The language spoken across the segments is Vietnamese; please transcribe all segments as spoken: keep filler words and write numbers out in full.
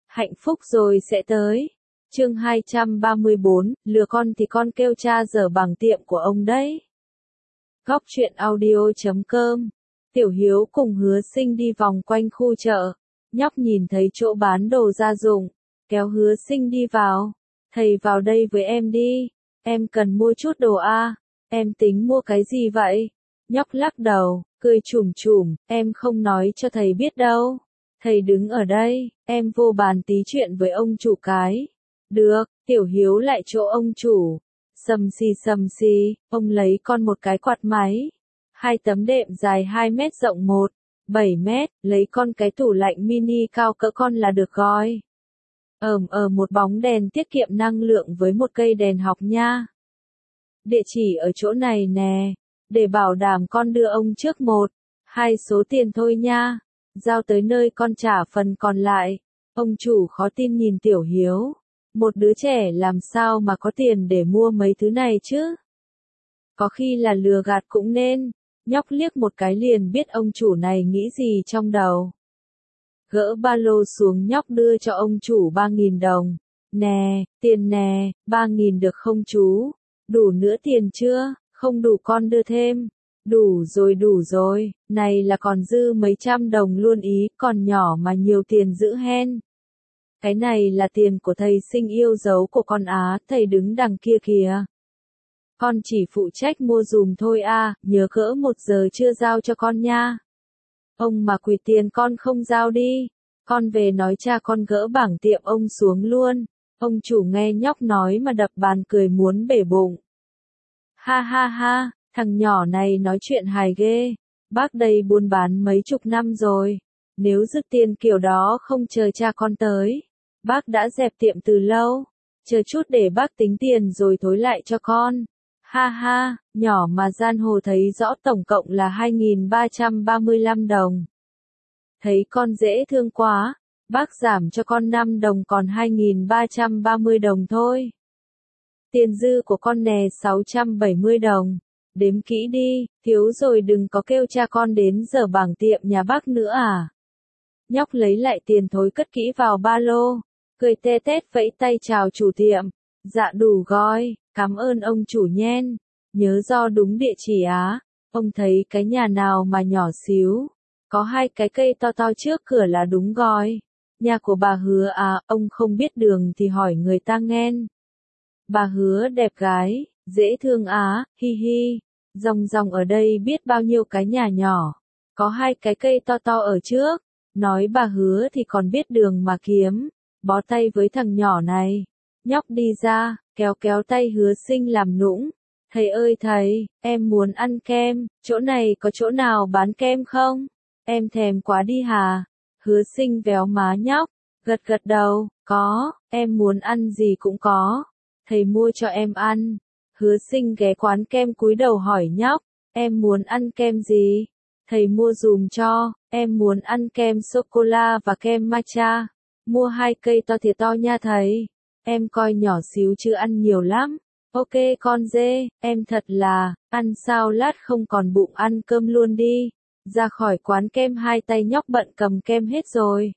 Hạnh phúc rồi sẽ tới. Chương hai trăm ba mươi bốn, lừa con thì con kêu cha dở bằng tiệm của ông đấy. Góc truyện audio chấm com. Tiểu Hiếu cùng Hứa Sinh đi vòng quanh khu chợ. Nhóc nhìn thấy chỗ bán đồ gia dụng, kéo Hứa Sinh đi vào. Thầy vào đây với em đi. Em cần mua chút đồ a. Em tính mua cái gì vậy? Nhóc lắc đầu, cười chủm chủm, em không nói cho thầy biết đâu. Thầy đứng ở đây, em vô bàn tí chuyện với ông chủ cái. Được, Tiểu Hiếu lại chỗ ông chủ. Sầm xì sầm xì, ông lấy con một cái quạt máy. Hai tấm đệm dài hai mét rộng một, bảy mét, lấy con cái tủ lạnh mini cao cỡ con là được rồi. Ờm ờ một bóng đèn tiết kiệm năng lượng với một cây đèn học nha. Địa chỉ ở chỗ này nè, để bảo đảm con đưa ông trước một, hai số tiền thôi nha. Giao tới nơi con trả phần còn lại. Ông chủ khó tin nhìn Tiểu Hiếu. Một đứa trẻ làm sao mà có tiền để mua mấy thứ này chứ? Có khi là lừa gạt cũng nên. Nhóc liếc một cái liền biết ông chủ này nghĩ gì trong đầu. Gỡ ba lô xuống, nhóc đưa cho ông chủ ba nghìn đồng. Nè, tiền nè, ba nghìn được không chú? Đủ nữa tiền chưa? Không đủ con đưa thêm. Đủ rồi đủ rồi, này là còn dư mấy trăm đồng luôn ý, còn nhỏ mà nhiều tiền dữ hen. Cái này là tiền của thầy Sinh yêu dấu của con á, thầy đứng đằng kia kìa. Con chỉ phụ trách mua dùm thôi a, nhớ cỡ một giờ chưa giao cho con nha. Ông mà quỵt tiền con không giao đi, con về nói cha con gỡ bảng tiệm ông xuống luôn. Ông chủ nghe nhóc nói mà đập bàn cười muốn bể bụng. Ha ha ha. Thằng nhỏ này nói chuyện hài ghê. Bác đây buôn bán mấy chục năm rồi. Nếu dứt tiền kiểu đó không chờ cha con tới, bác đã dẹp tiệm từ lâu. Chờ chút để bác tính tiền rồi thối lại cho con. Ha ha, nhỏ mà gian hồ thấy rõ tổng cộng là hai nghìn ba trăm ba mươi lăm đồng. Thấy con dễ thương quá, bác giảm cho con năm đồng còn hai nghìn ba trăm ba mươi đồng thôi. Tiền dư của con nè sáu trăm bảy mươi đồng. Đếm kỹ đi, thiếu rồi đừng có kêu cha con đến giờ bảng tiệm nhà bác nữa à. Nhóc lấy lại tiền thối cất kỹ vào ba lô, cười tê tét vẫy tay chào chủ tiệm. Dạ đủ gói, cảm ơn ông chủ nhen. Nhớ do đúng địa chỉ á. Ông thấy cái nhà nào mà nhỏ xíu, có hai cái cây to to trước cửa là đúng gói. Nhà của bà Hứa à, ông không biết đường thì hỏi người ta nghen. Bà Hứa đẹp gái, dễ thương á, hi hi. Dòng dòng ở đây biết bao nhiêu cái nhà nhỏ, có hai cái cây to to ở trước. Nói bà Hứa thì còn biết đường mà kiếm. Bó tay với thằng nhỏ này. Nhóc đi ra, kéo kéo tay Hứa Sinh làm nũng. Thầy ơi thầy, em muốn ăn kem, chỗ này có chỗ nào bán kem không? Em thèm quá đi hà. Hứa Sinh véo má nhóc, gật gật đầu, có, em muốn ăn gì cũng có. Thầy mua cho em ăn. Hứa Sinh ghé quán kem cúi đầu hỏi nhóc, em muốn ăn kem gì? Thầy mua dùm cho, em muốn ăn kem sô-cô-la và kem matcha. Mua hai cây to thiệt to nha thầy. Em coi nhỏ xíu chứ ăn nhiều lắm. Ok con dê, em thật là, ăn sao lát không còn bụng ăn cơm luôn đi. Ra khỏi quán kem hai tay nhóc bận cầm kem hết rồi.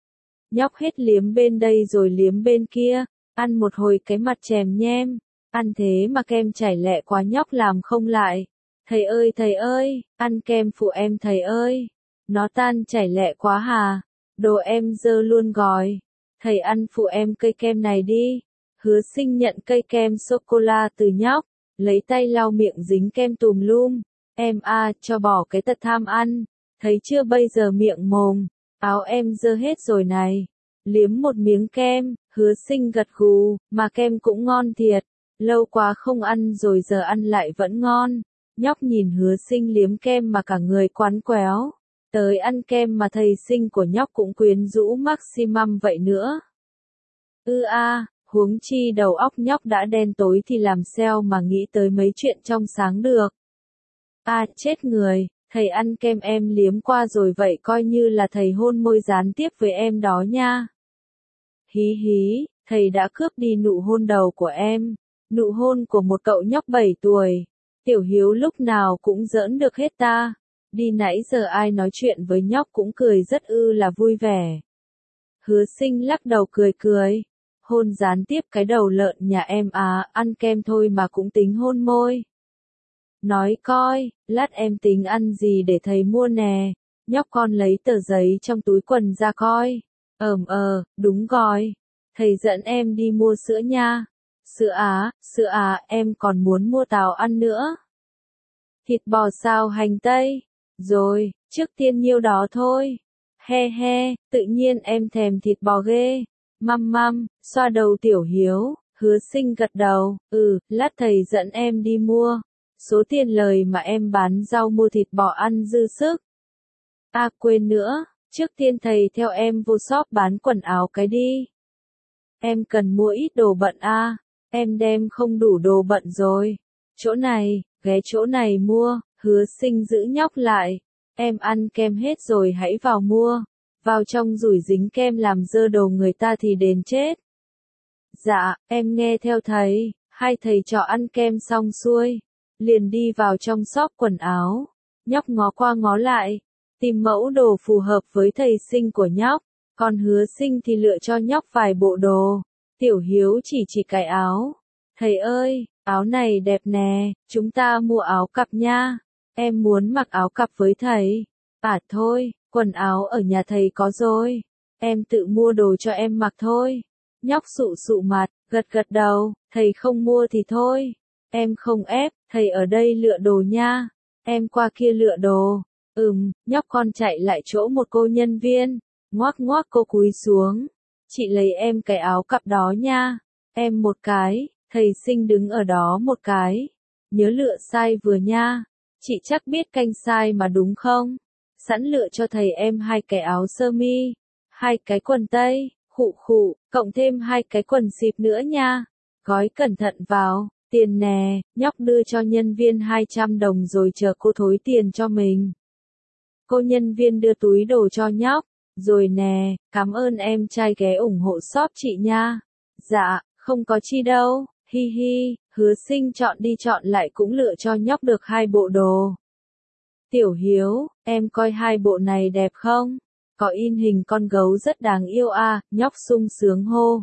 Nhóc hết liếm bên đây rồi liếm bên kia, ăn một hồi cái mặt chèm nhem. Ăn thế mà kem chảy lẹ quá nhóc làm không lại. Thầy ơi thầy ơi, ăn kem phụ em thầy ơi. Nó tan chảy lẹ quá hà. Đồ em dơ luôn gói. Thầy ăn phụ em cây kem này đi. Hứa Sinh nhận cây kem sô-cô-la từ nhóc. Lấy tay lau miệng dính kem tùm lum. Em a à, cho bỏ cái tật tham ăn. Thấy chưa bây giờ miệng mồm. Áo em dơ hết rồi này. Liếm một miếng kem. Hứa Sinh gật gù. Mà kem cũng ngon thiệt. Lâu quá không ăn rồi giờ ăn lại vẫn ngon. Nhóc nhìn Hứa Sinh liếm kem mà cả người quắn quéo. Tới ăn kem mà thầy Sinh của nhóc cũng quyến rũ maximum vậy nữa. Ư a, à, huống chi đầu óc nhóc đã đen tối thì làm sao mà nghĩ tới mấy chuyện trong sáng được. A à, chết người, thầy ăn kem em liếm qua rồi vậy coi như là thầy hôn môi gián tiếp với em đó nha. Hí hí, thầy đã cướp đi nụ hôn đầu của em. Nụ hôn của một cậu nhóc bảy tuổi. Tiểu Hiếu lúc nào cũng giỡn được hết ta. Đi nãy giờ ai nói chuyện với nhóc cũng cười rất ư là vui vẻ. Hứa Sinh lắc đầu cười cười. Hôn gián tiếp cái đầu lợn nhà em à, ăn kem thôi mà cũng tính hôn môi. Nói coi, lát em tính ăn gì để thầy mua nè. Nhóc con lấy tờ giấy trong túi quần ra coi. Ờm ờ, đúng rồi. Thầy dẫn em đi mua sữa nha. Sữa á, sữa à, em còn muốn mua táo ăn nữa. Thịt bò xào hành tây. Rồi, trước tiên nhiêu đó thôi. He he, tự nhiên em thèm thịt bò ghê. Măm măm, xoa đầu Tiểu Hiếu, Hứa Sinh gật đầu, ừ, lát thầy dẫn em đi mua. Số tiền lời mà em bán rau mua thịt bò ăn dư sức. À quên nữa, trước tiên thầy theo em vô shop bán quần áo cái đi. Em cần mua ít đồ bận à, em đem không đủ đồ bận rồi. Chỗ này, ghé chỗ này mua, Hứa Sinh giữ nhóc lại. Em ăn kem hết rồi hãy vào mua. Vào trong rủi dính kem làm dơ đồ người ta thì đền chết. Dạ, em nghe theo thầy. Hai thầy trò ăn kem xong xuôi, liền đi vào trong shop quần áo. Nhóc ngó qua ngó lại, tìm mẫu đồ phù hợp với thầy Sinh của nhóc. Còn Hứa Sinh thì lựa cho nhóc vài bộ đồ. Tiểu Hiếu chỉ chỉ cái áo. Thầy ơi, áo này đẹp nè, chúng ta mua áo cặp nha. Em muốn mặc áo cặp với thầy. À thôi, quần áo ở nhà thầy có rồi. Em tự mua đồ cho em mặc thôi. Nhóc sụ sụ mặt, gật gật đầu, thầy không mua thì thôi. Em không ép, thầy ở đây lựa đồ nha. Em qua kia lựa đồ. Ừm, nhóc con chạy lại chỗ một cô nhân viên. Ngoác ngoác cô cúi xuống. Chị lấy em cái áo cặp đó nha. Em một cái, thầy Sinh đứng ở đó một cái. Nhớ lựa size vừa nha. Chị chắc biết canh size mà đúng không? Sẵn lựa cho thầy em hai cái áo sơ mi, hai cái quần tây, khụ khụ, cộng thêm hai cái quần xịp nữa nha. Gói cẩn thận vào, tiền nè, nhóc đưa cho nhân viên hai trăm đồng rồi chờ cô thối tiền cho mình. Cô nhân viên đưa túi đồ cho nhóc, rồi nè, cảm ơn em trai ghé ủng hộ shop chị nha. Dạ, không có chi đâu, hi hi, Hứa Sinh chọn đi chọn lại cũng lựa cho nhóc được hai bộ đồ. Tiểu Hiếu, em coi hai bộ này đẹp không? Có in hình con gấu rất đáng yêu à, nhóc sung sướng hô.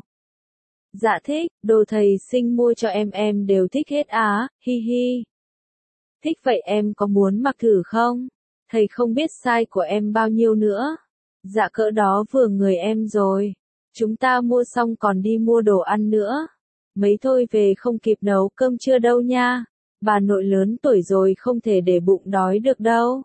Dạ thích, đồ thầy Sinh mua cho em em đều thích hết á, hi hi. Thích vậy em có muốn mặc thử không? Thầy không biết size của em bao nhiêu nữa. Dạ cỡ đó vừa người em rồi. Chúng ta mua xong còn đi mua đồ ăn nữa. Mấy thôi về không kịp nấu cơm trưa đâu nha. Bà nội lớn tuổi rồi không thể để bụng đói được đâu.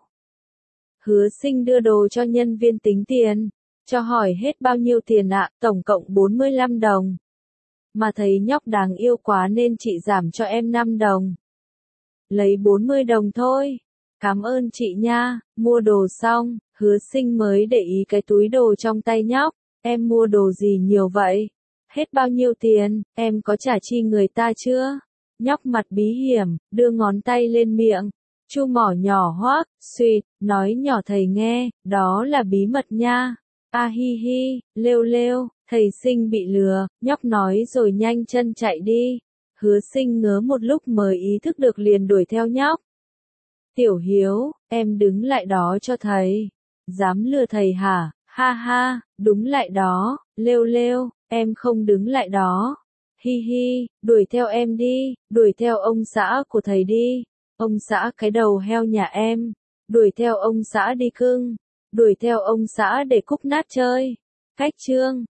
Hứa Sinh đưa đồ cho nhân viên tính tiền. Cho hỏi hết bao nhiêu tiền ạ, tổng cộng bốn mươi lăm đồng. Mà thấy nhóc đáng yêu quá nên chị giảm cho em năm đồng. Lấy bốn mươi đồng thôi. Cảm ơn chị nha, mua đồ xong, Hứa Sinh mới để ý cái túi đồ trong tay nhóc. Em mua đồ gì nhiều vậy? Hết bao nhiêu tiền, em có trả chi người ta chưa? Nhóc mặt bí hiểm, đưa ngón tay lên miệng. Chu mỏ nhỏ hoác, suýt, nói nhỏ thầy nghe, đó là bí mật nha. A hi hi, lêu lêu, thầy Sinh bị lừa, nhóc nói rồi nhanh chân chạy đi. Hứa Sinh ngớ một lúc mới ý thức được liền đuổi theo nhóc. Tiểu Hiếu, em đứng lại đó cho thầy. Dám lừa thầy hả? Ha ha, đúng lại đó, lêu lêu, em không đứng lại đó. Hi hi, đuổi theo em đi, đuổi theo ông xã của thầy đi. Ông xã cái đầu heo nhà em. Đuổi theo ông xã đi cưng. Đuổi theo ông xã để cúc nát chơi. Cách chương